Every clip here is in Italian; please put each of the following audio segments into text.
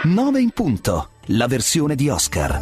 9 in punto, la versione di Oscar.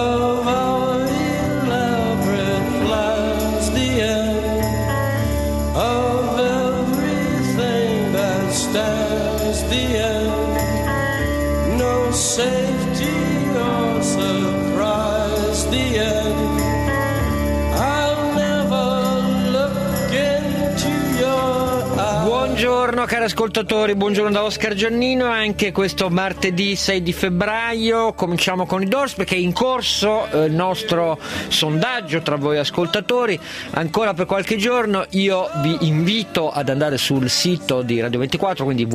Safety or surprise, the end. I'll never look into your eyes. Buongiorno cari ascoltatori, buongiorno da Oscar Giannino. Anche questo martedì 6 di febbraio cominciamo con i Doors, perché è in corso il nostro sondaggio tra voi ascoltatori. Ancora per qualche giorno io vi invito ad andare sul sito di Radio 24, quindi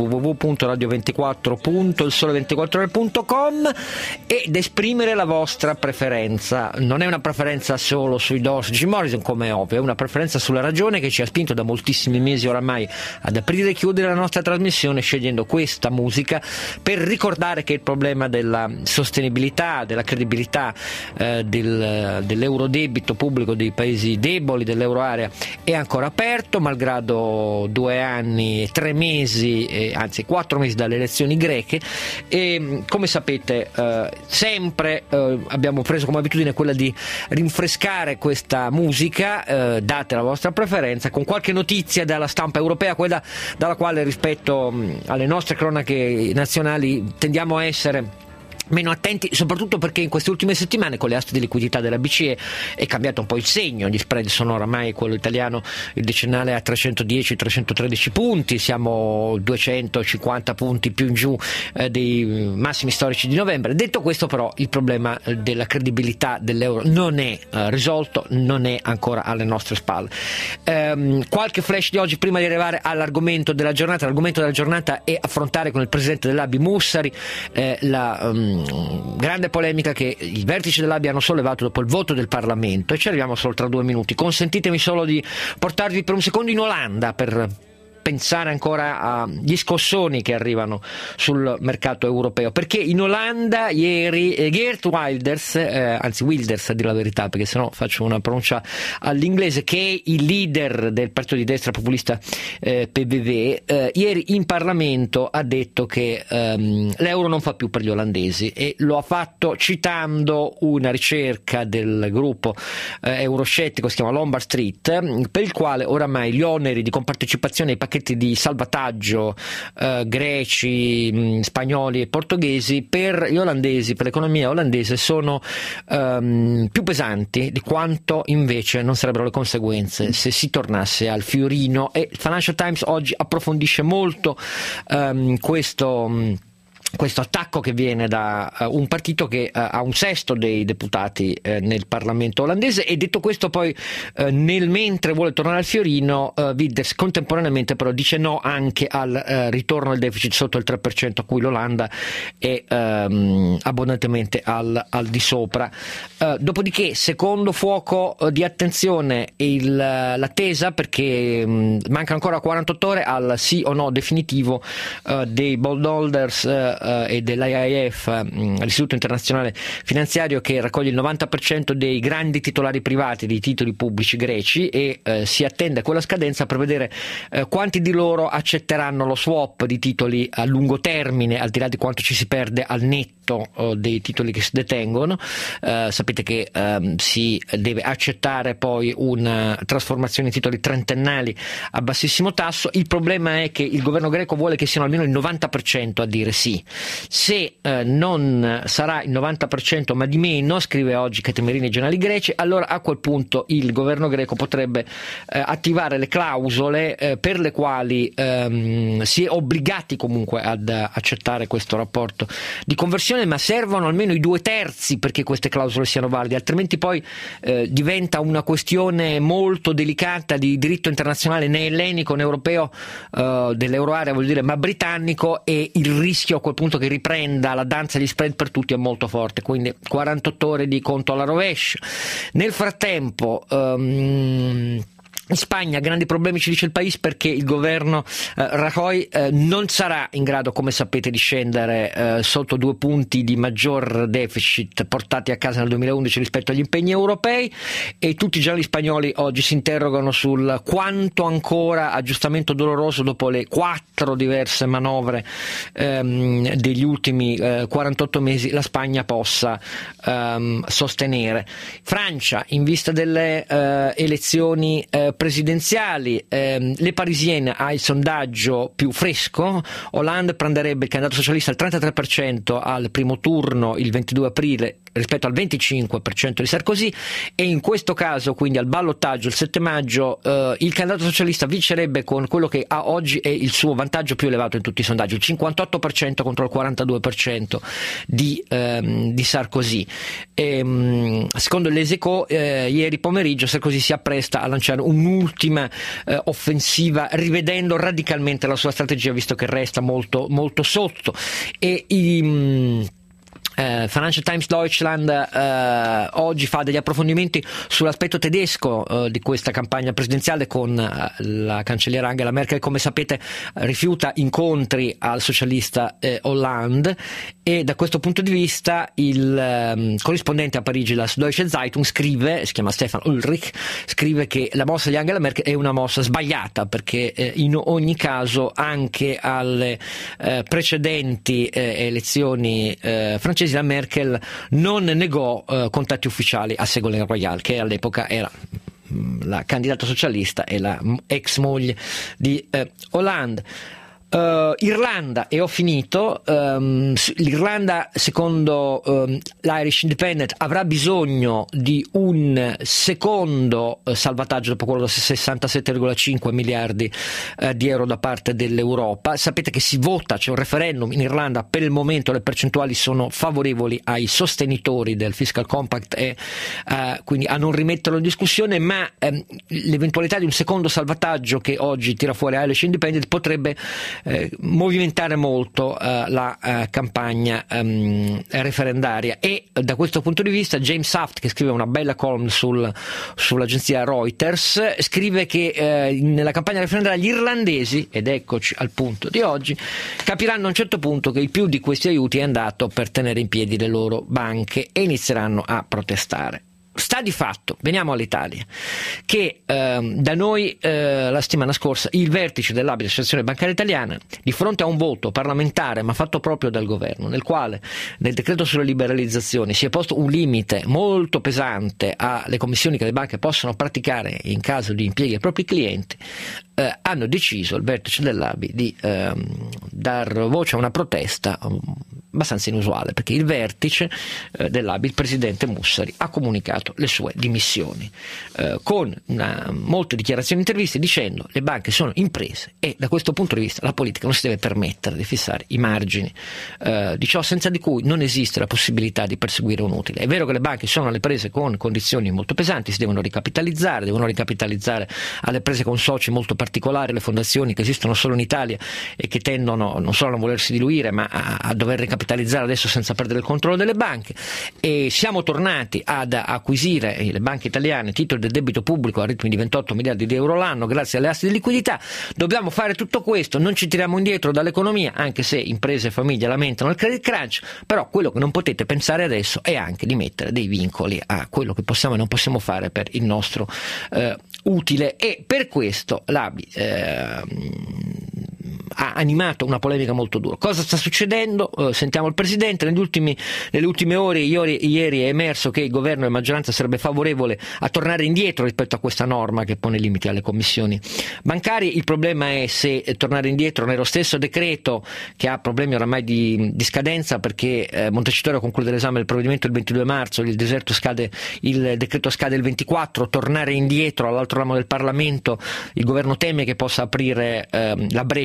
www.radio24.ilsole24ore.com, ed esprimere la vostra preferenza. Non è una preferenza solo sui Doors, Jim Morrison, come è ovvio, è una preferenza sulla ragione che ci ha spinto da moltissimi mesi oramai ad aprire e chiudere la nostra trasmissione scegliendo questa musica, per ricordare che il problema della sostenibilità, della credibilità dell'eurodebito pubblico dei paesi deboli dell'euroarea è ancora aperto, malgrado 2 anni e 3 mesi, anzi 4 mesi dalle elezioni greche. E come sapete sempre abbiamo preso come abitudine quella di rinfrescare questa musica, date la vostra preferenza, con qualche notizia dalla stampa europea, quella dalla quale rispetto alle nostre cronache nazionali tendiamo a essere meno attenti, soprattutto perché in queste ultime settimane con le aste di liquidità della BCE è cambiato un po' il segno. Gli spread sono oramai, quello italiano, il decennale a 310-313 punti, siamo 250 punti più in giù dei massimi storici di novembre. Detto questo, però, il problema della credibilità dell'euro non è risolto, non è ancora alle nostre spalle. Qualche flash di oggi prima di arrivare all'argomento della giornata. L'argomento della giornata è affrontare con il presidente dell'ABI Mussari la grande polemica che i vertici dell'ABI hanno sollevato dopo il voto del Parlamento, e ci arriviamo solo tra 2 minuti. Consentitemi solo di portarvi per un secondo in Olanda per pensare ancora agli scossoni che arrivano sul mercato europeo, perché in Olanda ieri Geert Wilders, anzi Wilders a dire la verità, perché sennò faccio una pronuncia all'inglese, che è il leader del partito di destra populista PVV, ieri in Parlamento ha detto che l'euro non fa più per gli olandesi, e lo ha fatto citando una ricerca del gruppo euroscettico, si chiama Lombard Street, per il quale oramai gli oneri di compartecipazione ai pacchetti di salvataggio greci, spagnoli e portoghesi per gli olandesi, per l'economia olandese, sono più pesanti di quanto invece non sarebbero le conseguenze se si tornasse al fiorino. E il Financial Times oggi approfondisce molto questo attacco che viene da un partito che ha 1/6 dei deputati nel Parlamento olandese. E detto questo, poi nel mentre vuole tornare al fiorino, Wilders contemporaneamente però dice no anche al ritorno del deficit sotto il 3%, a cui l'Olanda è abbondantemente al di sopra. Dopodiché, secondo fuoco di attenzione l'attesa, perché mancano ancora 48 ore al sì o no definitivo dei bondholders e dell'IIF, l'Istituto Internazionale Finanziario, che raccoglie il 90% dei grandi titolari privati di titoli pubblici greci, e si attende a quella scadenza per vedere quanti di loro accetteranno lo swap di titoli a lungo termine, al di là di quanto ci si perde al netto dei titoli che si detengono. Sapete che si deve accettare poi una trasformazione in titoli trentennali a bassissimo tasso. Il problema è che il governo greco vuole che siano almeno il 90% a dire sì. Se non sarà il 90% ma di meno, scrive oggi Catemerini ai giornali greci, allora a quel punto il governo greco potrebbe attivare le clausole per le quali si è obbligati comunque ad accettare questo rapporto di conversione, ma servono almeno i 2/3 perché queste clausole siano valide, altrimenti poi diventa una questione molto delicata di diritto internazionale, né ellenico né europeo, dell'euroarea, voglio dire, ma britannico, e il rischio a quel punto che riprenda la danza degli spread per tutti è molto forte. Quindi 48 ore di conto alla rovescia. Nel frattempo In Spagna grandi problemi, ci dice il País, perché il governo Rajoy non sarà in grado, come sapete, di scendere sotto 2 punti di maggior deficit portati a casa nel 2011 rispetto agli impegni europei, e tutti i giornali spagnoli oggi si interrogano sul quanto ancora aggiustamento doloroso dopo le 4 diverse manovre degli ultimi 48 mesi la Spagna possa sostenere. Francia, in vista delle elezioni presidenziali, Le Parisienne ha il sondaggio più fresco. Hollande prenderebbe il candidato socialista al 33% al primo turno il 22 aprile rispetto al 25% di Sarkozy, e in questo caso, quindi al ballottaggio il 7 maggio, il candidato socialista vincerebbe con quello che a oggi è il suo vantaggio più elevato in tutti i sondaggi, il 58% contro il 42% di Sarkozy. Secondo Les Echos, ieri pomeriggio Sarkozy si appresta a lanciare un'ultima offensiva, rivedendo radicalmente la sua strategia, visto che resta molto, molto sotto. E Financial Times Deutschland oggi fa degli approfondimenti sull'aspetto tedesco di questa campagna presidenziale, con la cancelliera Angela Merkel, come sapete, rifiuta incontri al socialista Hollande, e da questo punto di vista il corrispondente a Parigi, la Süddeutsche Zeitung, scrive, si chiama Stefan Ulrich, scrive che la mossa di Angela Merkel è una mossa sbagliata, perché in ogni caso anche alle precedenti elezioni francesi la Merkel non negò contatti ufficiali a Ségolène Royal, che all'epoca era la candidata socialista e la ex moglie di Hollande. Irlanda, e ho finito. L'Irlanda, secondo l'Irish Independent, avrà bisogno di un secondo salvataggio dopo quello da 67,5 miliardi di euro da parte dell'Europa. Sapete che si vota, c'è un referendum in Irlanda, per il momento le percentuali sono favorevoli ai sostenitori del Fiscal Compact e quindi a non rimetterlo in discussione, ma l'eventualità di un secondo salvataggio che oggi tira fuori Irish Independent potrebbe movimentare molto la campagna referendaria. E da questo punto di vista James Saft, che scrive una bella column sull'agenzia Reuters, scrive che nella campagna referendaria gli irlandesi, ed eccoci al punto di oggi, capiranno a un certo punto che il più di questi aiuti è andato per tenere in piedi le loro banche e inizieranno a protestare. Sta di fatto, veniamo all'Italia, che da noi la settimana scorsa il vertice dell'ABI, l'Associazione Bancaria Italiana, di fronte a un voto parlamentare ma fatto proprio dal governo, nel quale nel decreto sulle liberalizzazioni si è posto un limite molto pesante alle commissioni che le banche possono praticare in caso di impieghi ai propri clienti, hanno deciso, il vertice dell'ABI, di dar voce a una protesta abbastanza inusuale, perché il vertice dell'ABI, il presidente Mussari, ha comunicato le sue dimissioni con molte dichiarazioni e interviste, dicendo: le banche sono imprese e da questo punto di vista la politica non si deve permettere di fissare i margini di ciò senza di cui non esiste la possibilità di perseguire un utile. È vero che le banche sono alle prese con condizioni molto pesanti, si devono ricapitalizzare alle prese con soci molto particolari, le fondazioni che esistono solo in Italia e che tendono non solo a non volersi diluire ma a dover ricapitalizzare adesso senza perdere il controllo delle banche. E siamo tornati ad acquisire, le banche italiane, titoli del debito pubblico a ritmi di 28 miliardi di euro l'anno grazie alle aste di liquidità. Dobbiamo fare tutto questo, non ci tiriamo indietro dall'economia, anche se imprese e famiglie lamentano il credit crunch, però quello che non potete pensare adesso è anche di mettere dei vincoli a quello che possiamo e non possiamo fare per il nostro utile. E per questo l'ABI ha animato una polemica molto dura. Cosa sta succedendo? Sentiamo il Presidente. Nelle ultime ore, ieri è emerso che il governo e la maggioranza sarebbe favorevole a tornare indietro rispetto a questa norma che pone limiti alle commissioni bancarie. Il problema è se tornare indietro nello stesso decreto, che ha problemi oramai di scadenza, perché Montecitorio conclude l'esame del provvedimento il 22 marzo, il decreto scade il 24, tornare indietro all'altro ramo del Parlamento, il governo teme che possa aprire la breccia per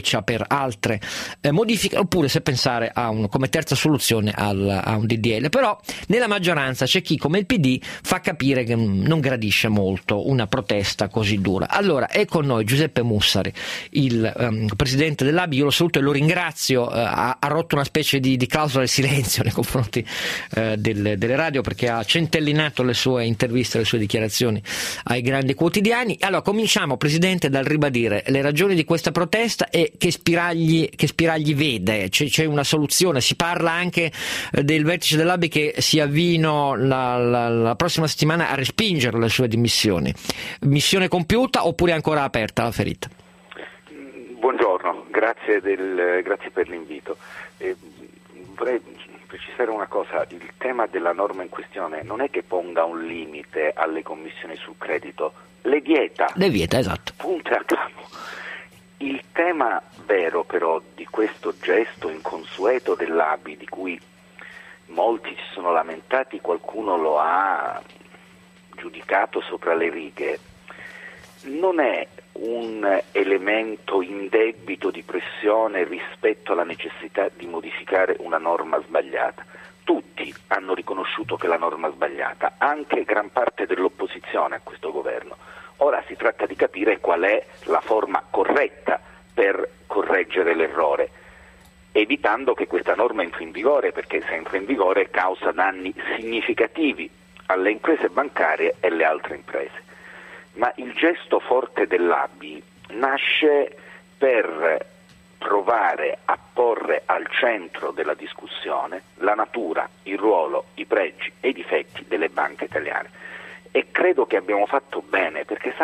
per altre modifiche, oppure se pensare come terza soluzione a un DDL. Però nella maggioranza c'è chi, come il PD, fa capire che non gradisce molto una protesta così dura. Allora è con noi Giuseppe Mussari, il presidente dell'ABI. Io lo saluto e lo ringrazio. Ha rotto una specie di clausola del silenzio nei confronti delle radio, perché ha centellinato le sue interviste, le sue dichiarazioni ai grandi quotidiani. Allora cominciamo, presidente, dal ribadire le ragioni di questa protesta e che spiragli vede. C'è una soluzione? Si parla anche del vertice dell'ABI che si avvino la prossima settimana a respingere le sue dimissioni. Missione compiuta oppure ancora aperta la ferita? Buongiorno, grazie per l'invito. Vorrei precisare una cosa: il tema della norma in questione non è che ponga un limite alle commissioni sul credito, le vieta, esatto. Punto e a capo. Il tema vero però di questo gesto inconsueto dell'ABI, di cui molti si sono lamentati, qualcuno lo ha giudicato sopra le righe, non è un elemento indebito di pressione rispetto alla necessità di modificare una norma sbagliata. Tutti hanno riconosciuto che la norma è sbagliata, anche gran parte dell'opposizione a questo governo. Ora si tratta di capire qual è la forma corretta per correggere l'errore, evitando che questa norma entri in vigore, perché se entra in vigore causa danni significativi alle imprese bancarie e alle altre imprese. Ma il gesto forte dell'ABI nasce per provare a porre al centro della discussione la natura, il ruolo, i pregi e i difetti delle banche italiane. E credo che abbiamo fatto bene, perché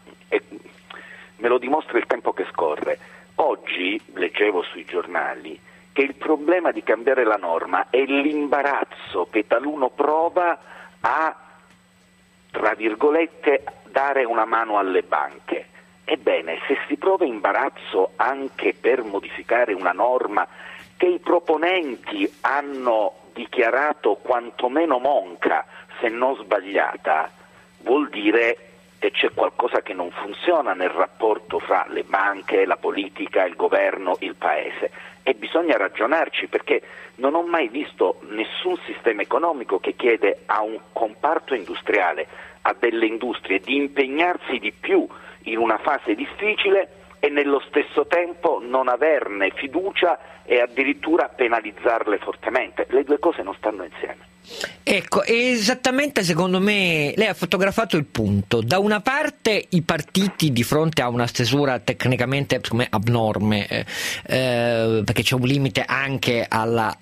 me lo dimostra il tempo che scorre. Oggi leggevo sui giornali che il problema di cambiare la norma è l'imbarazzo che taluno prova a, tra virgolette, dare una mano alle banche. Ebbene, se si prova imbarazzo anche per modificare una norma che i proponenti hanno dichiarato quantomeno monca, se non sbagliata, vuol dire che c'è qualcosa che non funziona nel rapporto fra le banche, la politica, il governo, il paese. E bisogna ragionarci, perché non ho mai visto nessun sistema economico che chiede a un comparto industriale, a delle industrie, di impegnarsi di più in una fase difficile e nello stesso tempo non averne fiducia e addirittura penalizzarle fortemente. Le due cose non stanno insieme. Ecco, esattamente, secondo me lei ha fotografato il punto. Da una parte i partiti di fronte a una stesura tecnicamente secondo me abnorme, perché c'è un limite anche alla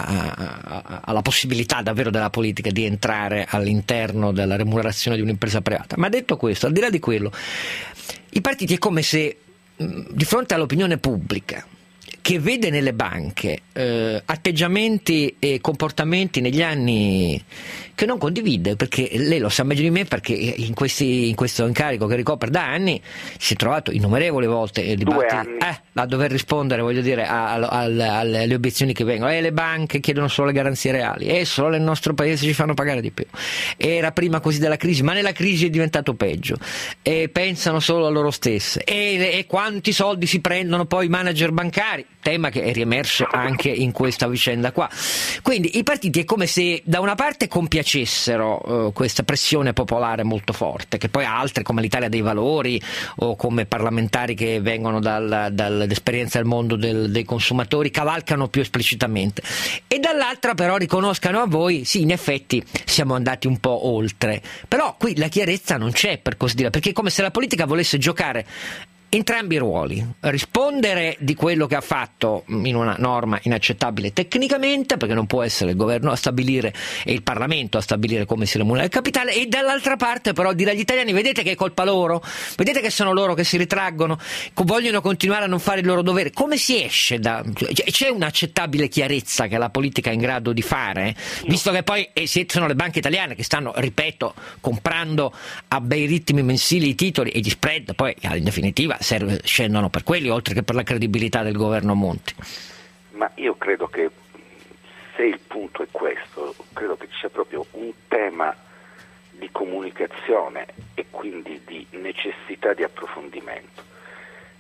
possibilità davvero della politica di entrare all'interno della remunerazione di un'impresa privata. Ma detto questo, al di là di quello, i partiti è come se di fronte all'opinione pubblica, che vede nelle banche atteggiamenti e comportamenti negli anni che non condivide, perché lei lo sa meglio di me, perché in questo incarico che ricopre da anni si è trovato innumerevoli volte a dover rispondere, voglio dire, alle obiezioni che vengono. Le banche chiedono solo le garanzie reali, solo nel nostro paese ci fanno pagare di più, era prima così della crisi, ma nella crisi è diventato peggio, e pensano solo a loro stesse, e quanti soldi si prendono poi i manager bancari, tema che è riemerso anche in questa vicenda qua. Quindi i partiti è come se da una parte compiacessero questa pressione popolare molto forte, che poi altre come l'Italia dei Valori o come parlamentari che vengono dall'esperienza del mondo dei consumatori cavalcano più esplicitamente, e dall'altra però riconoscano a voi, sì, in effetti siamo andati un po' oltre, però qui la chiarezza non c'è, per così dire, perché è come se la politica volesse giocare entrambi i ruoli, rispondere di quello che ha fatto in una norma inaccettabile tecnicamente, perché non può essere il governo a stabilire e il Parlamento a stabilire come si remunera il capitale, e dall'altra parte però dire agli italiani: vedete che è colpa loro, vedete che sono loro che si ritraggono, vogliono continuare a non fare il loro dovere. Come si esce c'è un'accettabile chiarezza che la politica è in grado di fare, visto che poi sono le banche italiane che stanno, ripeto, comprando a bei ritmi mensili i titoli, e gli spread poi in definitiva scendono per quelli, oltre che per la credibilità del governo Monti. Ma io credo che, se il punto è questo, credo che ci sia proprio un tema di comunicazione e quindi di necessità di approfondimento.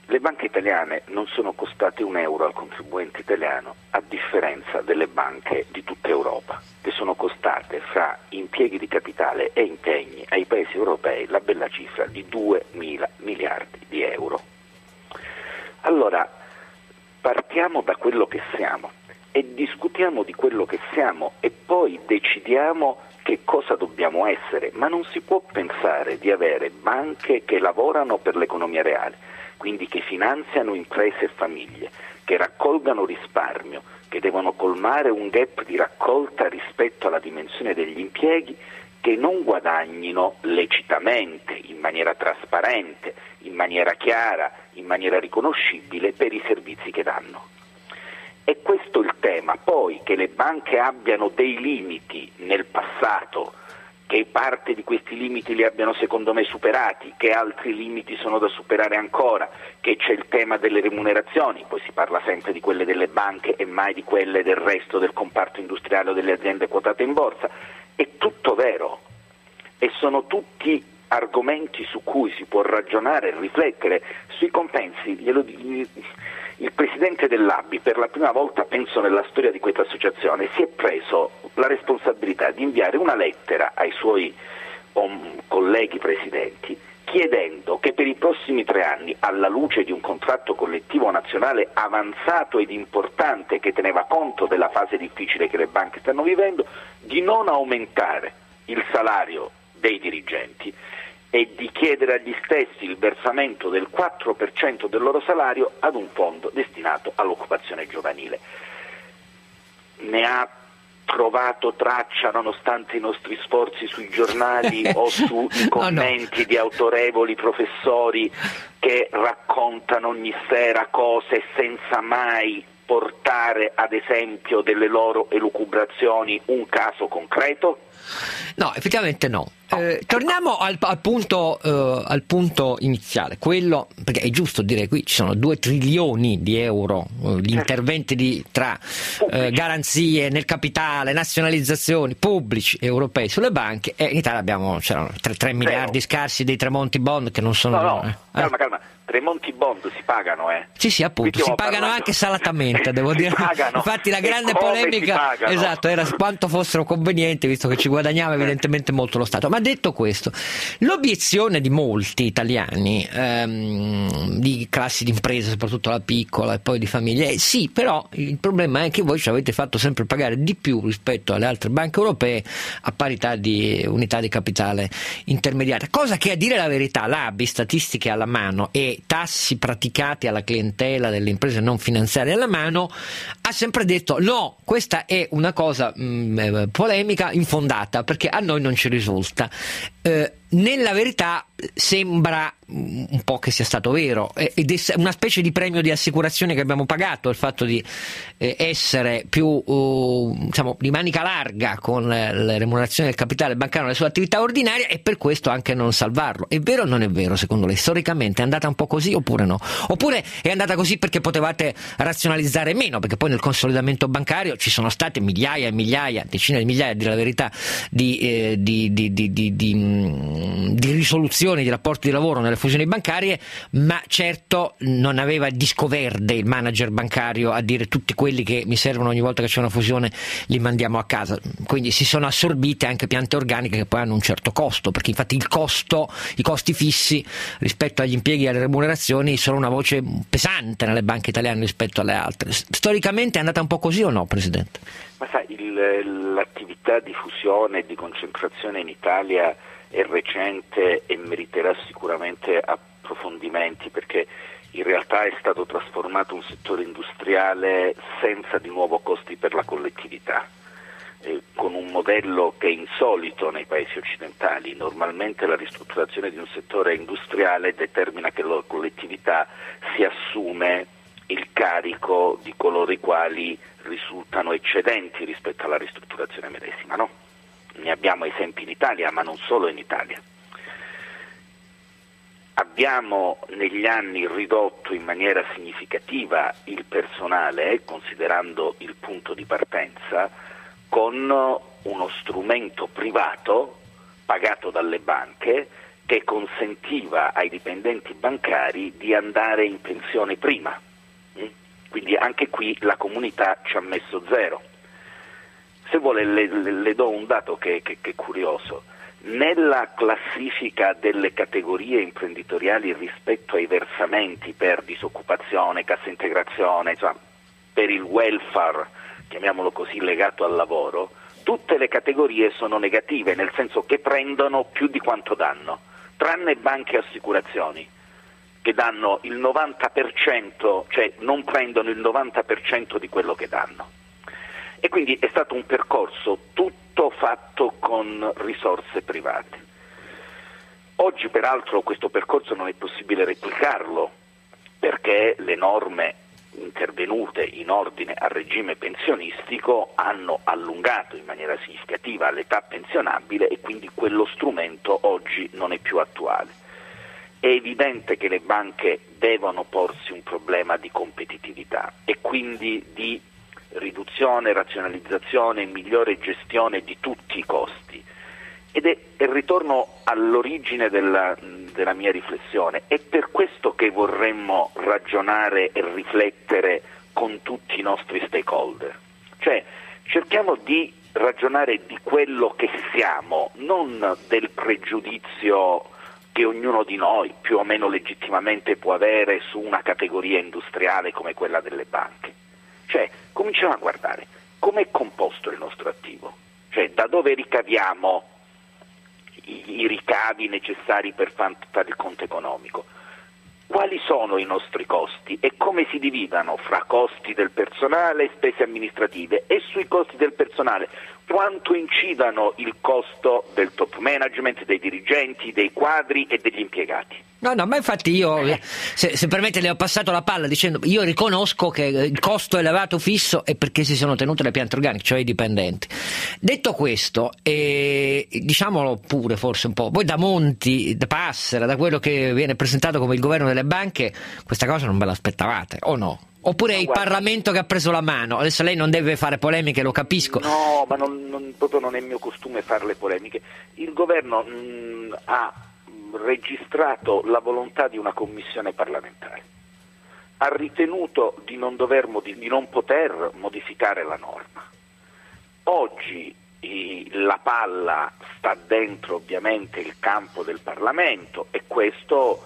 Le banche italiane non sono costate €1 al contribuente italiano, a differenza delle banche di tutta Europa, che sono costate, fra impieghi di capitale e impegni ai paesi europei, la bella cifra di 2.000 miliardi di euro. Allora, partiamo da quello che siamo e discutiamo di quello che siamo e poi decidiamo che cosa dobbiamo essere, ma non si può pensare di avere banche che lavorano per l'economia reale, quindi che finanziano imprese e famiglie, che raccolgano risparmio, che devono colmare un gap di raccolta rispetto alla dimensione degli impieghi, che non guadagnino lecitamente, in maniera trasparente, in maniera chiara, in maniera riconoscibile per i servizi che danno. E questo il tema. Poi che le banche abbiano dei limiti nel passato, che parte di questi limiti li abbiano secondo me superati, che altri limiti sono da superare ancora, che c'è il tema delle remunerazioni, poi si parla sempre di quelle delle banche e mai di quelle del resto del comparto industriale o delle aziende quotate in borsa, è tutto vero e sono tutti argomenti su cui si può ragionare e riflettere. Sui compensi, il presidente dell'ABI, per la prima volta penso nella storia di questa associazione, si è preso la responsabilità di inviare una lettera ai suoi colleghi presidenti chiedendo che per i prossimi 3 anni, alla luce di un contratto collettivo nazionale avanzato ed importante che teneva conto della fase difficile che le banche stanno vivendo, di non aumentare il salario dei dirigenti e di chiedere agli stessi il versamento del 4% del loro salario ad un fondo destinato all'occupazione giovanile. Ne ha trovato traccia, nonostante i nostri sforzi sui giornali o sui commenti di autorevoli professori che raccontano ogni sera cose senza mai portare ad esempio delle loro elucubrazioni un caso concreto? No, effettivamente no. Torniamo al punto iniziale, quello, perché è giusto dire qui ci sono 2 trilioni di euro di interventi tra garanzie nel capitale, nazionalizzazioni pubblici europei sulle banche, e in Italia c'erano 3 miliardi scarsi dei Tremonti Bond che non sono... Calma. Tremonti Bond si pagano, Sì, appunto, si pagano anche salatamente, devo dire. Infatti la grande polemica era quanto fossero convenienti, visto che ci guadagnava evidentemente molto lo Stato. Ma detto questo, l'obiezione di molti italiani, di classi di imprese, soprattutto la piccola e poi di famiglie, sì, però il problema è che voi ci avete fatto sempre pagare di più rispetto alle altre banche europee a parità di unità di capitale intermediaria, cosa che, a dire la verità, l'ABI, statistiche alla mano e tassi praticati alla clientela delle imprese non finanziarie alla mano, ha sempre detto no, questa è una cosa polemica, infondata, perché a noi non ci risulta. Nella verità sembra un po' che sia stato vero, ed è una specie di premio di assicurazione che abbiamo pagato, il fatto di essere più di manica larga con la remunerazione del capitale bancario nelle sue attività ordinarie, e per questo anche non salvarlo. È vero o non è vero, secondo lei? Storicamente è andata un po' così oppure no? Oppure è andata così perché potevate razionalizzare meno, perché poi nel consolidamento bancario ci sono state migliaia e migliaia, decine di migliaia, a dire la verità, di risoluzioni di rapporti di lavoro nelle fusioni bancarie, ma certo non aveva il disco verde il manager bancario a dire tutti quelli che mi servono ogni volta che c'è una fusione li mandiamo a casa. Quindi si sono assorbite anche piante organiche che poi hanno un certo costo, perché infatti i costi fissi rispetto agli impieghi e alle remunerazioni sono una voce pesante nelle banche italiane rispetto alle altre. Storicamente è andata un po' così o no, Presidente? Ma sai, l'attività di fusione e di concentrazione in Italia è recente e meriterà sicuramente approfondimenti, perché in realtà è stato trasformato un settore industriale senza di nuovo costi per la collettività, con un modello che è insolito nei paesi occidentali. Normalmente la ristrutturazione di un settore industriale determina che la collettività si assume il carico di coloro i quali risultano eccedenti rispetto alla ristrutturazione medesima, no? Ne abbiamo esempi in Italia, ma non solo in Italia. Abbiamo negli anni ridotto in maniera significativa il personale, considerando il punto di partenza, con uno strumento privato pagato dalle banche che consentiva ai dipendenti bancari di andare in pensione prima. Quindi anche qui la comunità ci ha messo zero. Se vuole le do un dato che è curioso. Nella classifica delle categorie imprenditoriali rispetto ai versamenti per disoccupazione, cassa integrazione, insomma, per il welfare, chiamiamolo così, legato al lavoro, tutte le categorie sono negative, nel senso che prendono più di quanto danno, tranne banche e assicurazioni, che danno il 90%, cioè non prendono il 90% di quello che danno. E quindi è stato un percorso tutto fatto con risorse private. Oggi peraltro questo percorso non è possibile replicarlo, perché le norme intervenute in ordine al regime pensionistico hanno allungato in maniera significativa l'età pensionabile e quindi quello strumento oggi non è più attuale. È evidente che le banche devono porsi un problema di competitività e quindi di riduzione, razionalizzazione e migliore gestione di tutti i costi. Ed è il ritorno all'origine della mia riflessione. È per questo che vorremmo ragionare e riflettere con tutti i nostri stakeholder. Cioè, cerchiamo di ragionare di quello che siamo, non del pregiudizio che ognuno di noi più o meno legittimamente può avere su una categoria industriale come quella delle banche. Cioè, cominciamo a guardare come è composto il nostro attivo, cioè da dove ricaviamo i ricavi necessari per fare il conto economico, quali sono i nostri costi e come si dividono fra costi del personale e spese amministrative, e sui costi del personale quanto incidano il costo del top management, dei dirigenti, dei quadri e degli impiegati. No, ma infatti io, se permette, le ho passato la palla dicendo io riconosco che il costo elevato fisso è perché si sono tenute le piante organiche, cioè i dipendenti. Detto questo, diciamolo pure forse un po', voi da Monti, da Passera, da quello che viene presentato come il governo delle banche, questa cosa non ve l'aspettavate, o no? Oppure è il Parlamento che ha preso la mano? Adesso lei non deve fare polemiche, lo capisco. No, ma proprio non è mio costume fare le polemiche. Il governo ha registrato la volontà di una commissione parlamentare, ha ritenuto di non poter modificare la norma. Oggi la palla sta dentro ovviamente il campo del Parlamento e questo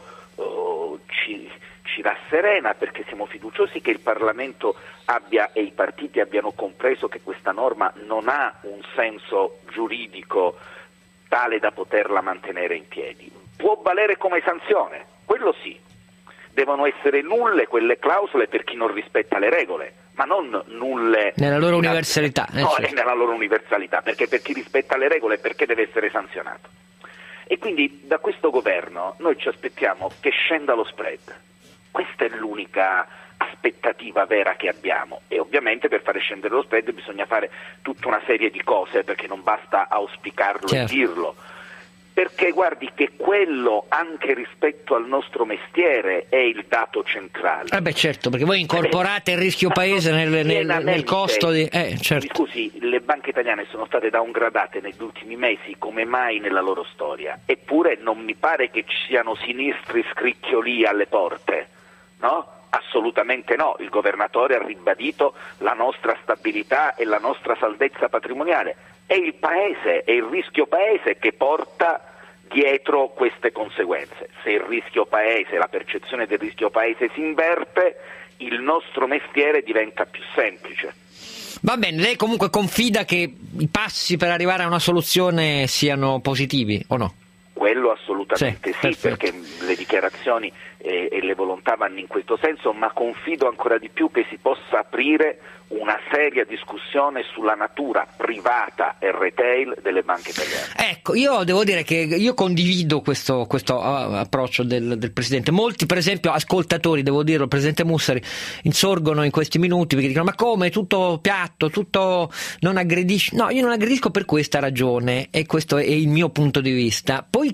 ci rasserena, perché siamo fiduciosi che il Parlamento e i partiti abbiano compreso che questa norma non ha un senso giuridico tale da poterla mantenere in piedi. Può valere come sanzione, quello sì. Devono essere nulle quelle clausole per chi non rispetta le regole, ma non nulle nella loro universalità. Certo. Nella loro universalità, perché per chi rispetta le regole perché deve essere sanzionato. E quindi da questo governo noi ci aspettiamo che scenda lo spread. Questa è l'unica aspettativa vera che abbiamo, e ovviamente per fare scendere lo spread bisogna fare tutta una serie di cose, perché non basta auspicarlo, certo, e dirlo. Perché guardi che quello, anche rispetto al nostro mestiere, è il dato centrale. Certo, perché voi incorporate il rischio paese nel costo di... certo. Scusi, le banche italiane sono state downgradate negli ultimi mesi come mai nella loro storia, eppure non mi pare che ci siano sinistri scricchioli alle porte, no? Assolutamente no, il governatore ha ribadito la nostra stabilità e la nostra saldezza patrimoniale. È il paese, è il rischio paese che porta dietro queste conseguenze. Se il rischio paese, la percezione del rischio paese si inverte, il nostro mestiere diventa più semplice. Va bene, lei comunque confida che i passi per arrivare a una soluzione siano positivi, o no? Quello assolutamente sì, perfetto. Perché le dichiarazioni e le volontà vanno in questo senso, ma confido ancora di più che si possa aprire una seria discussione sulla natura privata e retail delle banche italiane. Ecco, io devo dire che io condivido questo approccio del Presidente. Molti, per esempio, ascoltatori, devo dirlo, il Presidente Mussari, insorgono in questi minuti perché dicono: ma come, tutto piatto, tutto non aggredisci? No, io non aggredisco per questa ragione, e questo è il mio punto di vista, poiché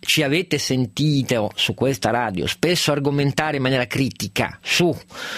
ci avete sentito su questa radio spesso argomentare in maniera critica su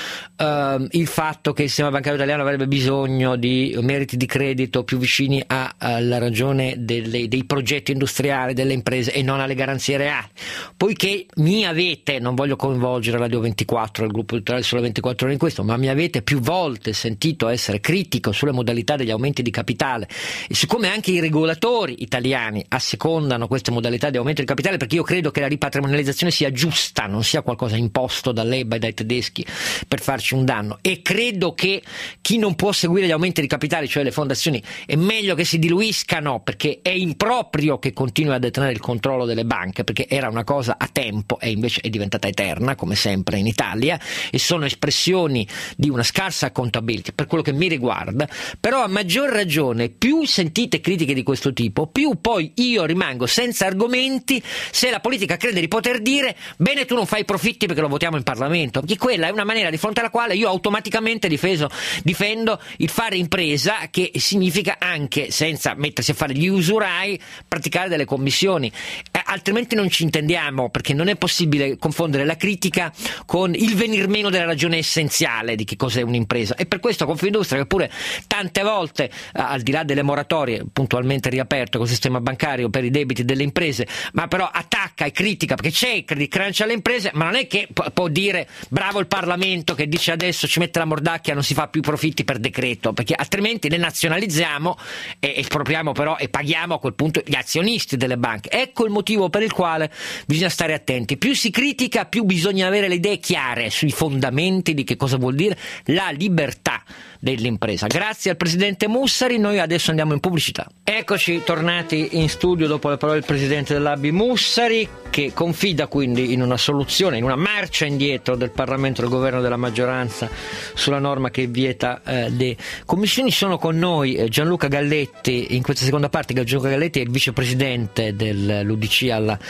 il fatto che il sistema bancario italiano avrebbe bisogno di meriti di credito più vicini alla ragione dei progetti industriali, delle imprese e non alle garanzie reali, poiché mi avete, non voglio coinvolgere Radio 24, il gruppo editoriale Sole 24 Ore in questo, ma mi avete più volte sentito essere critico sulle modalità degli aumenti di capitale e siccome anche i regolatori italiani assecondano queste modalità di aumento di capitale, perché io credo che la ripatrimonializzazione sia giusta, non sia qualcosa imposto dall'EBA e dai tedeschi per farci un danno, e credo che chi non può seguire gli aumenti di capitale, cioè le fondazioni, è meglio che si diluiscano, perché è improprio che continui a detenere il controllo delle banche, perché era una cosa a tempo e invece è diventata eterna come sempre in Italia, e sono espressioni di una scarsa accountability per quello che mi riguarda. Però a maggior ragione, più sentite critiche di questo tipo, più poi io rimango senza argomenti se la politica crede di poter dire bene, tu non fai profitti perché lo votiamo in Parlamento, perché quella è una maniera di fronte alla quale io automaticamente difendo il fare impresa, che significa anche, senza mettersi a fare gli usurai, praticare delle commissioni, altrimenti non ci intendiamo, perché non è possibile confondere la critica con il venir meno della ragione essenziale di che cos'è un'impresa. E per questo Confindustria, che pure tante volte, al di là delle moratorie, puntualmente riaperto col sistema bancario per i debiti delle imprese, ma però attacca e critica perché c'è il credit crunch alle imprese, ma non è che può dire bravo il Parlamento che dice adesso ci mette la mordacchia, non si fa più profitti per decreto, perché altrimenti le nazionalizziamo e espropriamo però e paghiamo a quel punto gli azionisti delle banche. Ecco il motivo per il quale bisogna stare attenti. Più si critica, più bisogna avere le idee chiare sui fondamenti di che cosa vuol dire la libertà dell'impresa. Grazie al presidente Mussari, noi adesso andiamo in pubblicità. Eccoci tornati in studio dopo le parole del presidente dell'ABI Mussari, che confida quindi in una soluzione, in una marcia indietro del Parlamento e del governo della maggioranza sulla norma che vieta le commissioni. Sono con noi Gianluca Galletti in questa seconda parte. Gianluca Galletti è il vicepresidente dell'UDC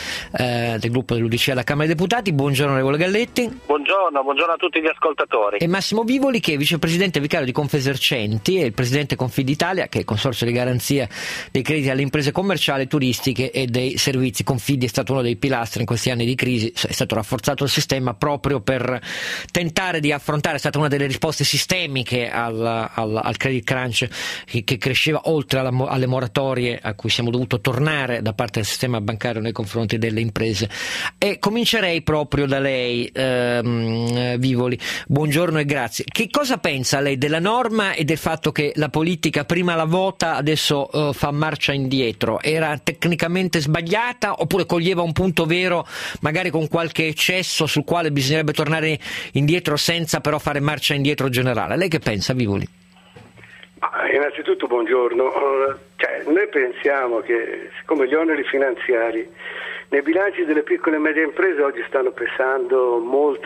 del gruppo dell'UDC alla Camera dei Deputati. Buongiorno onorevole Galletti. Buongiorno a tutti gli ascoltatori. E Massimo Vivoli, che è vicepresidente vicario di Confesercenti e il presidente Confiditalia, che è il consorzio di garanzia dei crediti alle imprese commerciali, turistiche e dei servizi. Confidi è stato uno dei pilastri in questi anni di crisi, è stato rafforzato il sistema proprio per tentare di affrontare, è stata una delle risposte sistemiche al credit crunch che cresceva, oltre alle moratorie a cui siamo dovuti tornare da parte del sistema bancario nei confronti delle imprese. E comincerei proprio da lei, Vivoli. Buongiorno e grazie. Che cosa pensa lei della norma e del fatto che la politica prima la vota, adesso fa marcia indietro? Era tecnicamente sbagliata oppure coglieva un punto vero, magari con qualche eccesso sul quale bisognerebbe tornare indietro senza però fare marcia indietro generale? Lei che pensa, Vivoli? Innanzitutto buongiorno. Noi pensiamo che siccome gli oneri finanziari nei bilanci delle piccole e medie imprese oggi stanno pesando molto,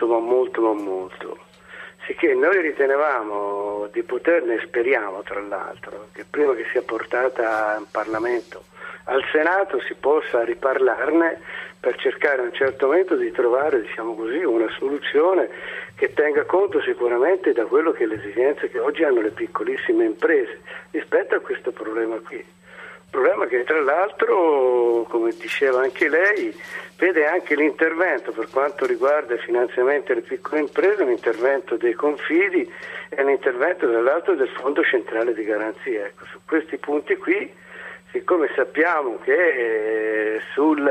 sicché noi ritenevamo di poterne, speriamo tra l'altro, che prima che sia portata in Parlamento al Senato si possa riparlarne per cercare a un certo momento di trovare, diciamo così, una soluzione che tenga conto sicuramente da quello che le esigenze che oggi hanno le piccolissime imprese rispetto a questo problema qui. Problema che tra l'altro, come diceva anche lei, vede anche l'intervento per quanto riguarda i finanziamenti alle piccole imprese, un intervento dei confidi e un intervento tra l'altro del Fondo Centrale di Garanzia. Ecco, su questi punti qui, siccome sappiamo che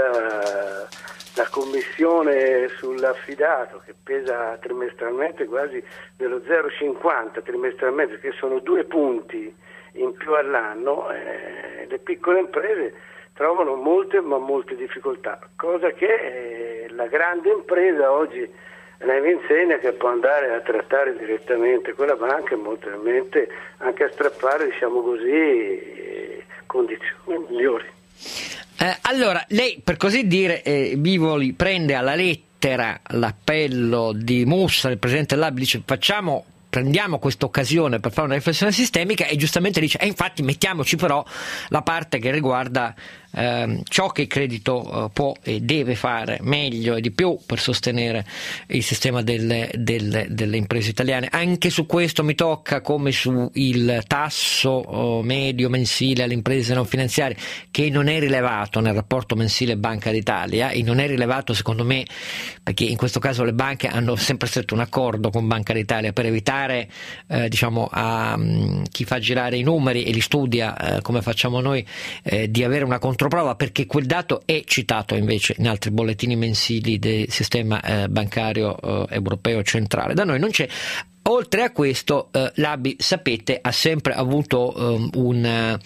la commissione sull'affidato, che pesa trimestralmente quasi dello 0,50 trimestralmente, che sono 2 punti in più all'anno, le piccole imprese trovano molte difficoltà, cosa che la grande impresa oggi ne insegna che può andare a trattare direttamente con la banca e molto probabilmente anche a strappare, diciamo così, condizioni migliori. Allora, lei, per così dire, Vivoli, prende alla lettera l'appello di Mussari, il presidente dell'ABI, dice facciamo prendiamo questa occasione per fare una riflessione sistemica, e giustamente dice infatti mettiamoci però la parte che riguarda ciò che il credito può e deve fare meglio e di più per sostenere il sistema delle imprese italiane. Anche su questo mi tocca, come su il tasso medio mensile alle imprese non finanziarie, che non è rilevato nel rapporto mensile Banca d'Italia, e non è rilevato secondo me perché in questo caso le banche hanno sempre stretto un accordo con Banca d'Italia per evitare a chi fa girare i numeri e li studia come facciamo noi di avere una controprova, perché quel dato è citato invece in altri bollettini mensili del sistema bancario europeo centrale. Da noi non c'è. Oltre a questo l'ABI, sapete, ha sempre avuto un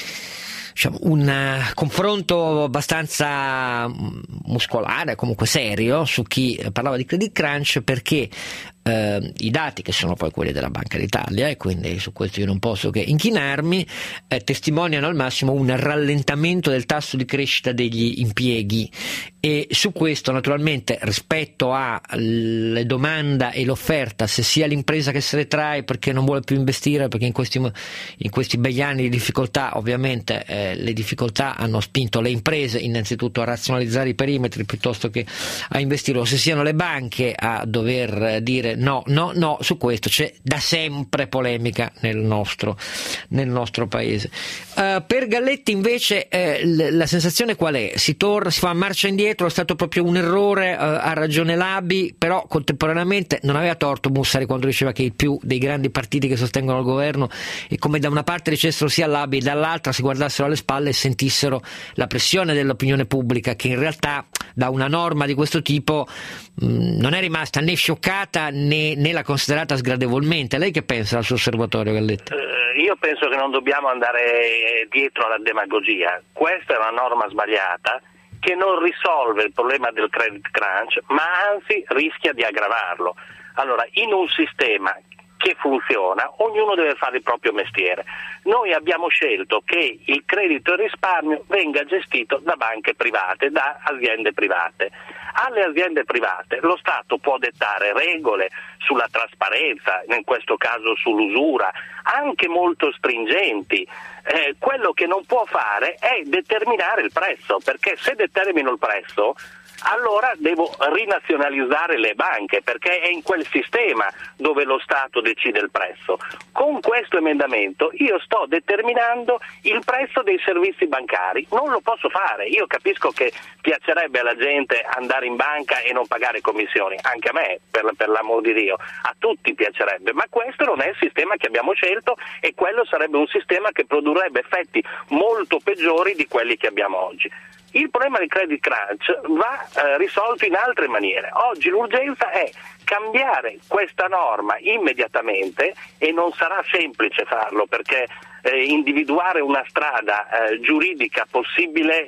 confronto abbastanza muscolare, comunque serio, su chi parlava di credit crunch, perché i dati, che sono poi quelli della Banca d'Italia, e quindi su questo io non posso che inchinarmi, testimoniano al massimo un rallentamento del tasso di crescita degli impieghi, e su questo naturalmente rispetto alle domanda e l'offerta, se sia l'impresa che se ne trae perché non vuole più investire, perché in questi begli anni di difficoltà ovviamente le difficoltà hanno spinto le imprese innanzitutto a razionalizzare i perimetri piuttosto che a investire, o se siano le banche a dover dire no, su questo c'è da sempre polemica nel nostro paese. Per Galletti invece la sensazione qual è? Si fa marcia indietro, è stato proprio un errore, ha ragione l'ABI, però contemporaneamente non aveva torto Mussari quando diceva che i più dei grandi partiti che sostengono il governo, e come da una parte dicessero sì all'ABI e dall'altra si guardassero alle spalle e sentissero la pressione dell'opinione pubblica, che in realtà da una norma di questo tipo non è rimasta né scioccata né l'ha considerata sgradevolmente. Lei che pensa dal suo osservatorio, Galletti? Io penso che non dobbiamo andare dietro alla demagogia. Questa è una norma sbagliata che non risolve il problema del credit crunch, ma anzi rischia di aggravarlo. Allora, in un sistema che funziona, ognuno deve fare il proprio mestiere. Noi abbiamo scelto che il credito e il risparmio venga gestito da banche private, da aziende private. Alle aziende private lo Stato può dettare regole sulla trasparenza, in questo caso sull'usura, anche molto stringenti. Quello che non può fare è determinare il prezzo, perché se determino il prezzo allora devo rinazionalizzare le banche, perché è in quel sistema dove lo Stato decide il prezzo. Con questo emendamento io sto determinando il prezzo dei servizi bancari, non lo posso fare. Io capisco che piacerebbe alla gente andare in banca e non pagare commissioni, anche a me, per l'amor di Dio, a tutti piacerebbe, ma questo non è il sistema che abbiamo scelto, e quello sarebbe un sistema che produrrebbe effetti molto peggiori di quelli che abbiamo oggi. Il problema del credit crunch va risolto in altre maniere. Oggi l'urgenza è cambiare questa norma immediatamente, e non sarà semplice farlo, perché individuare una strada giuridica possibile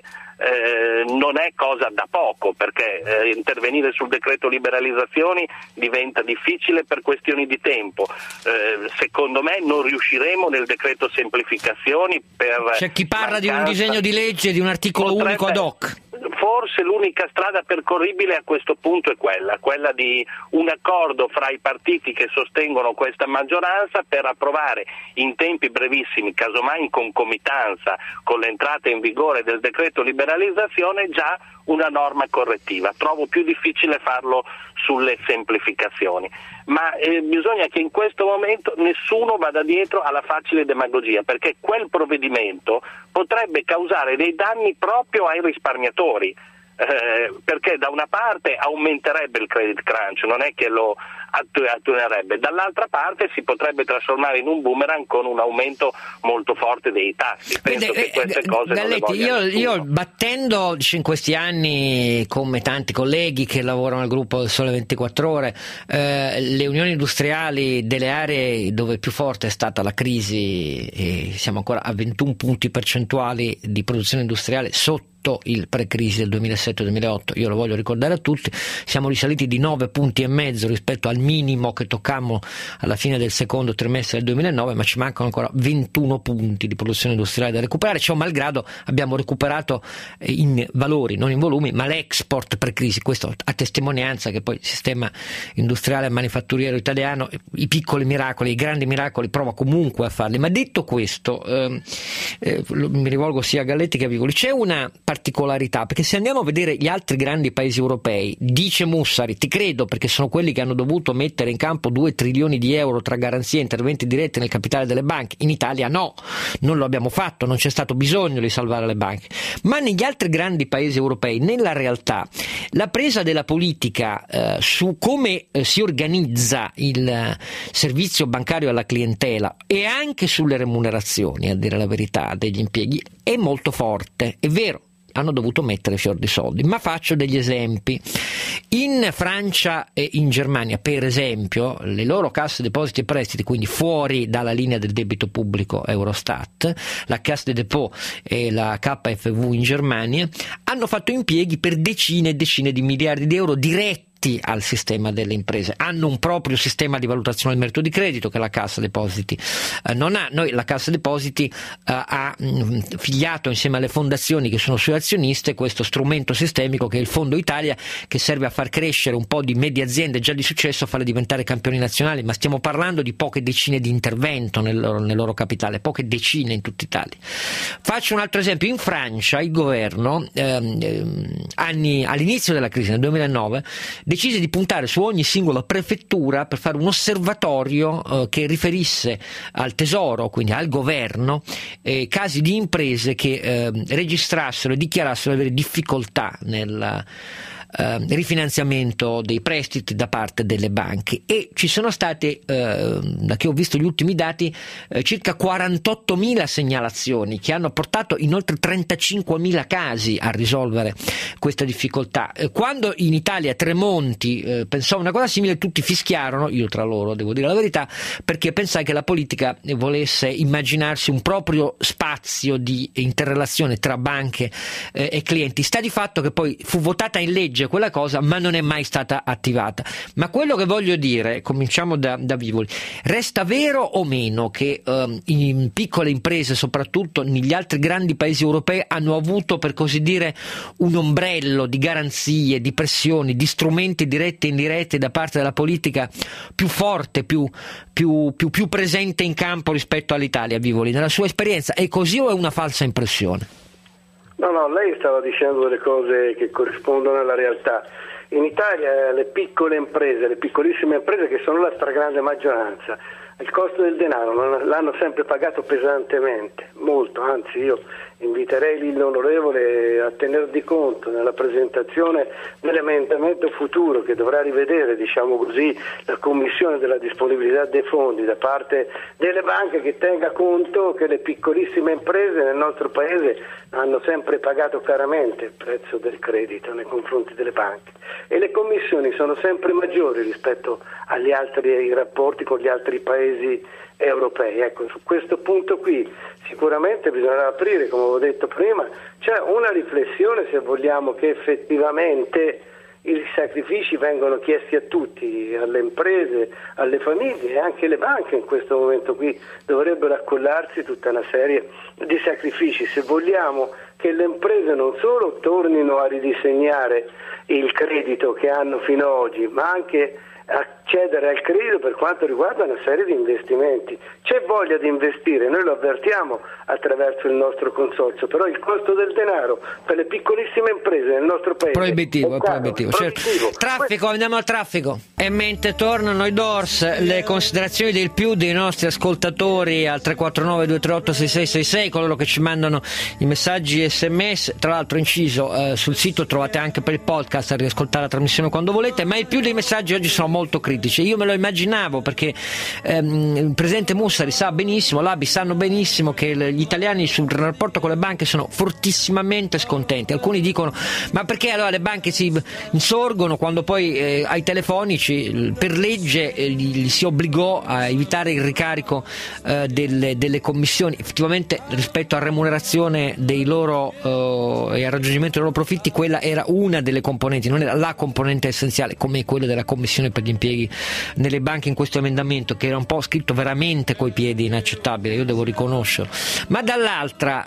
non è cosa da poco, perché intervenire sul decreto liberalizzazioni diventa difficile per questioni di tempo. Secondo me non riusciremo nel decreto semplificazioni c'è chi parla di un disegno di legge, di un articolo unico ad hoc. Forse l'unica strada percorribile a questo punto è quella di un accordo fra i partiti che sostengono questa maggioranza per approvare in tempi brevissimi, casomai in concomitanza con l'entrata in vigore del decreto liberalizzazione, già una norma correttiva. Trovo più difficile farlo sulle semplificazioni, ma bisogna che in questo momento nessuno vada dietro alla facile demagogia, perché quel provvedimento potrebbe causare dei danni proprio ai risparmiatori, perché da una parte aumenterebbe il credit crunch, non è che lo attenuerebbe, dall'altra parte si potrebbe trasformare in un boomerang con un aumento molto forte dei tassi. Penso che queste cose Galletti, non le io battendo in questi anni, come tanti colleghi che lavorano al gruppo del Sole 24 Ore, le unioni industriali delle aree dove più forte è stata la crisi, e siamo ancora a 21 punti percentuali di produzione industriale sotto fatto il pre-crisi del 2007-2008, io lo voglio ricordare a tutti, siamo risaliti di 9,5 punti rispetto al minimo che toccammo alla fine del secondo trimestre del 2009, ma ci mancano ancora 21 punti di produzione industriale da recuperare. Ciò malgrado abbiamo recuperato in valori, non in volumi, ma l'export pre-crisi, questo a testimonianza che poi il sistema industriale e manifatturiero italiano, i piccoli miracoli, i grandi miracoli prova comunque a farli. Ma detto questo, mi rivolgo sia a Galletti che a Vivoli, c'è una particolarità, perché se andiamo a vedere gli altri grandi paesi europei, dice Mussari, ti credo, perché sono quelli che hanno dovuto mettere in campo 2 trilioni di euro tra garanzie e interventi diretti nel capitale delle banche. In Italia no, non lo abbiamo fatto, non c'è stato bisogno di salvare le banche. Ma negli altri grandi paesi europei, nella realtà, la presa della politica su come si organizza il servizio bancario alla clientela e anche sulle remunerazioni, a dire la verità, degli impieghi, è molto forte. È vero, hanno dovuto mettere fior di soldi, ma faccio degli esempi. In Francia e in Germania, per esempio, le loro casse depositi e prestiti, quindi fuori dalla linea del debito pubblico Eurostat, la Caisse des Dépôts e la KfW in Germania, hanno fatto impieghi per decine e decine di miliardi di euro diretti al sistema delle imprese. Hanno un proprio sistema di valutazione del merito di credito che la Cassa Depositi non ha. Noi la Cassa Depositi ha figliato insieme alle fondazioni che sono sue azioniste questo strumento sistemico che è il Fondo Italia, che serve a far crescere un po' di medie aziende già di successo, a farle diventare campioni nazionali, ma stiamo parlando di poche decine di intervento nel loro capitale, poche decine in tutta Italia. Faccio un altro esempio. In Francia il governo all'inizio della crisi, nel 2009, decise di puntare su ogni singola prefettura per fare un osservatorio che riferisse al tesoro, quindi al governo, casi di imprese che registrassero e dichiarassero di avere difficoltà nel rifinanziamento dei prestiti da parte delle banche, e ci sono state, da che ho visto gli ultimi dati, circa 48.000 segnalazioni che hanno portato in oltre 35.000 casi a risolvere questa difficoltà. Quando in Italia Tremonti pensò una cosa simile, tutti fischiarono, io tra loro devo dire la verità, perché pensai che la politica volesse immaginarsi un proprio spazio di interrelazione tra banche e clienti. Sta di fatto che poi fu votata in legge quella cosa, ma non è mai stata attivata. Ma quello che voglio dire, cominciamo da Vivoli, resta vero o meno che in piccole imprese, soprattutto negli altri grandi paesi europei, hanno avuto, per così dire, un ombrello di garanzie, di pressioni, di strumenti diretti e indiretti da parte della politica più forte, più presente in campo rispetto all'Italia? Vivoli, nella sua esperienza è così o è una falsa impressione? No, lei stava dicendo delle cose che corrispondono alla realtà. In Italia le piccole imprese, le piccolissime imprese, che sono la stragrande maggioranza, il costo del denaro l'hanno sempre pagato pesantemente, molto, anzi io inviterei l'onorevole a tener di conto nella presentazione dell'emendamento futuro che dovrà rivedere, diciamo così, la commissione della disponibilità dei fondi da parte delle banche, che tenga conto che le piccolissime imprese nel nostro paese hanno sempre pagato caramente il prezzo del credito nei confronti delle banche, e le commissioni sono sempre maggiori rispetto agli altri rapporti con gli altri paesi europei. Ecco, su questo punto qui sicuramente bisognerà aprire, come ho detto prima, c'è una riflessione se vogliamo che effettivamente i sacrifici vengono chiesti a tutti, alle imprese, alle famiglie, e anche le banche in questo momento qui dovrebbero accollarsi tutta una serie di sacrifici se vogliamo che le imprese non solo tornino a ridisegnare il credito che hanno fino ad oggi, ma anche accedere al credito per quanto riguarda una serie di investimenti. C'è voglia di investire, noi lo avvertiamo attraverso il nostro consorzio, però il costo del denaro per le piccolissime imprese nel nostro paese proibitivo. Certo. Traffico, andiamo al traffico. E mentre tornano i Doors, le considerazioni del più dei nostri ascoltatori al 349 238 6666, coloro che ci mandano i messaggi SMS, tra l'altro inciso sul sito trovate anche per il podcast a riascoltare la trasmissione quando volete, ma il più dei messaggi oggi sono molto critici. dice io me lo immaginavo, perché il presidente Mussari sa benissimo, l'ABI sanno benissimo che gli italiani sul rapporto con le banche sono fortissimamente scontenti. Alcuni dicono ma perché allora le banche si insorgono quando poi ai telefonici per legge li si obbligò a evitare il ricarico delle commissioni. Effettivamente rispetto a remunerazione dei loro e al raggiungimento dei loro profitti, quella era una delle componenti, non era la componente essenziale, come quella della commissione per gli impieghi nelle banche in questo emendamento, che era un po' scritto veramente coi piedi, inaccettabile, io devo riconoscerlo. Ma dall'altra,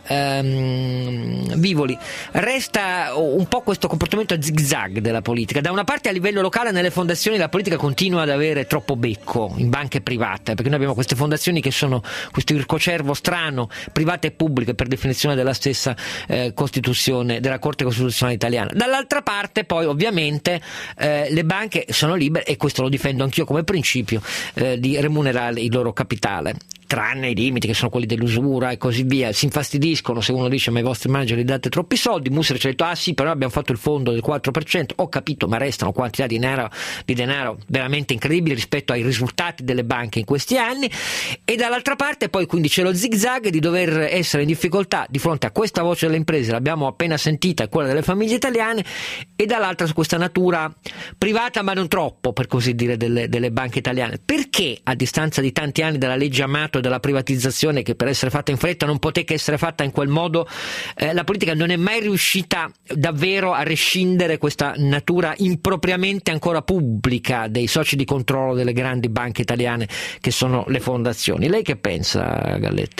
Vivoli, resta un po' questo comportamento a zigzag della politica. Da una parte a livello locale nelle fondazioni la politica continua ad avere troppo becco in banche private, perché noi abbiamo queste fondazioni che sono questo ircocervo strano, private e pubbliche per definizione della stessa Costituzione, della Corte Costituzionale italiana. Dall'altra parte poi ovviamente le banche sono libere, e questo lo difendo anch'io come principio, di remunerare il loro capitale, tranne i limiti che sono quelli dell'usura e così via. Si infastidiscono se uno dice ma ai vostri manager gli date troppi soldi. Mussari ci ha detto ah sì, però abbiamo fatto il fondo del 4%, ho capito, ma restano quantità di denaro veramente incredibili rispetto ai risultati delle banche in questi anni. E dall'altra parte poi quindi c'è lo zigzag di dover essere in difficoltà di fronte a questa voce delle imprese, l'abbiamo appena sentita, quella delle famiglie italiane, e dall'altra su questa natura privata ma non troppo, per così dire, delle banche italiane. Perché a distanza di tanti anni dalla legge Amato e della privatizzazione, che per essere fatta in fretta non poté che essere fatta in quel modo, la politica non è mai riuscita davvero a rescindere questa natura impropriamente ancora pubblica dei soci di controllo delle grandi banche italiane che sono le fondazioni? Lei che pensa, Galletti?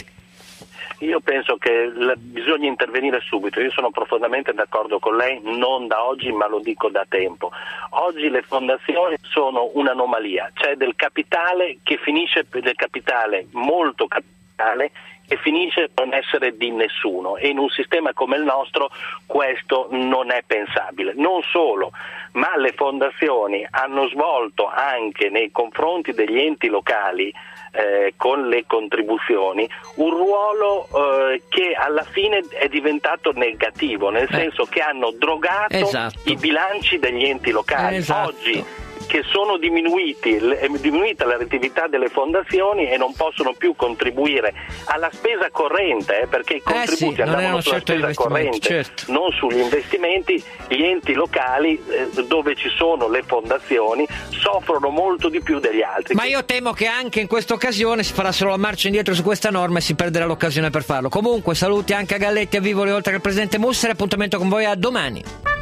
Io penso che bisogna intervenire subito. Io sono profondamente d'accordo con lei, non da oggi ma lo dico da tempo. Oggi le fondazioni sono un'anomalia, c'è del capitale che finisce per del capitale, molto capitale, che finisce per non essere di nessuno, e in un sistema come il nostro questo non è pensabile. Non solo, ma le fondazioni hanno svolto anche nei confronti degli enti locali con le contribuzioni un ruolo che alla fine è diventato negativo, nel senso che hanno drogato i bilanci degli enti locali. Oggi che sono è diminuita la redditività delle fondazioni e non possono più contribuire alla spesa corrente, perché i contributi andavano sulla spesa corrente, non sugli investimenti. Gli enti locali dove ci sono le fondazioni soffrono molto di più degli altri. Ma io temo che anche in questa occasione si farà solo la marcia indietro su questa norma e si perderà l'occasione per farlo. Comunque saluti anche a Galletti, a Vivoli, oltre che al presidente Mussari. Appuntamento con voi a domani.